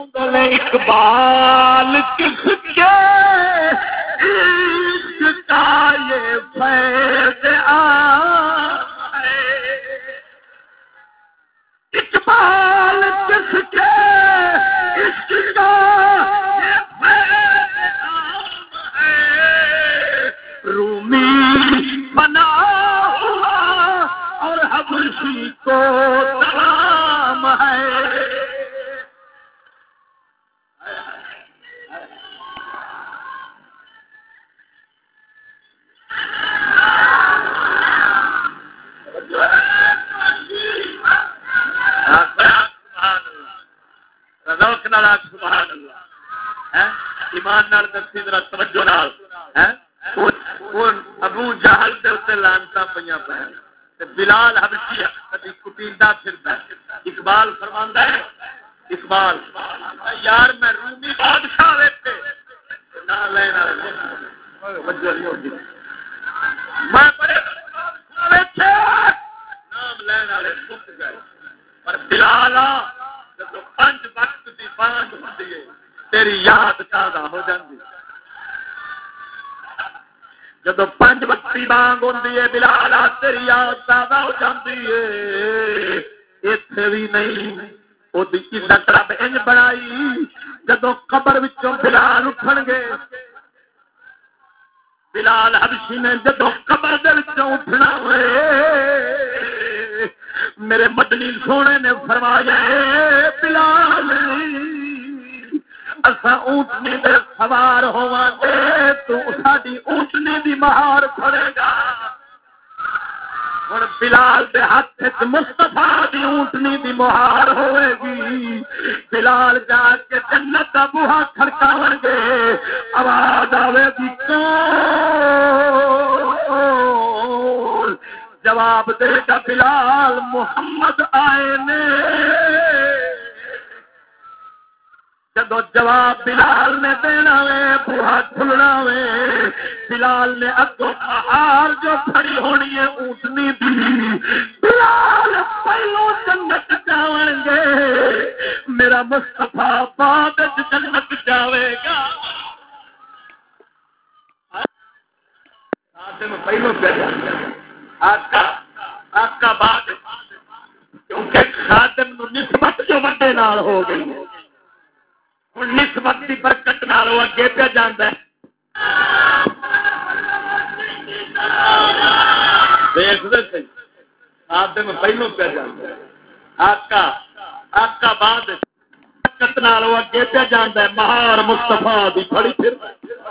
اقبال کس کے عشق کا یہ فیض ہے، اقبال کس کے عشق کا یہ فیض ہے، رومی بنا ہوا اور حبشی کو سلام ہے۔ سبحان اللہ، ایمان نال دسی ذرا توجہ نال، ابو جہل دے اوتے لعنتاں پیاں پئیں تے بلال حبشی کبھی کٹیندا پھردا، اقبال فرماندا ہے، اقبال یار میں رومی بادشاہ ویکھے نہ لین والے توجہ نہیں ہوندی، میں بڑے بادشاہ ویکھے نام لین والے سک گئے، پر بلال جب 5 وقت دی بانگ ہوندی ہے تیری یاد تازہ ہو جاندی، جب 5 وقت دی بانگ ہوندی ہے بلال تیری یاد تازہ ہو جاندی ہے۔ ایتھے بھی نہیں او دی عزت رب انج بنائی، جدوں قبر وچوں بلال اٹھن گے، بلال حبشی نے جدوں قبر دے وچوں اٹھنا ہوئے، میرے مدنی سونے نے فرمایا بلال اساں اونٹنی دے سوار ہوواں گے تو ساڈی اونٹنی دی مہار پھڑے گا۔ ہن بلال دے ہاتھ وچ مصطفیٰ دی اونٹنی دی مہار ہوئے گی، بلال جا کے جنت دا بوہا کھڑکاون گے، آواز آوے گی کون؟ جواب دے گا بلال محمد آئے نے۔ جدو جواب بلال نے دینا وے بوہا کھلنا وے، بلال نے اگوں ہار جو کھڑی ہونی ہے اونٹنی دی، بلال پہلو جنت جاون گے، میرا مصطفیٰ بعد جنت جاوے گا۔ خاتم پہلو پہ جاتا ہے، آقا بعد، کیونکہ خاتم نو نسبت جو بڑے نال ہو گئی ہے، ہن نسبت دی برکت نال وہ اگے پہ جاندا ہے۔ دیکھ دے صحیح، خاتم پہلو پہ جاندا ہے، آقا بعد برکت نال وہ اگے پہ جاندا ہے، مہار مصطفیٰ دی پھڑی پھر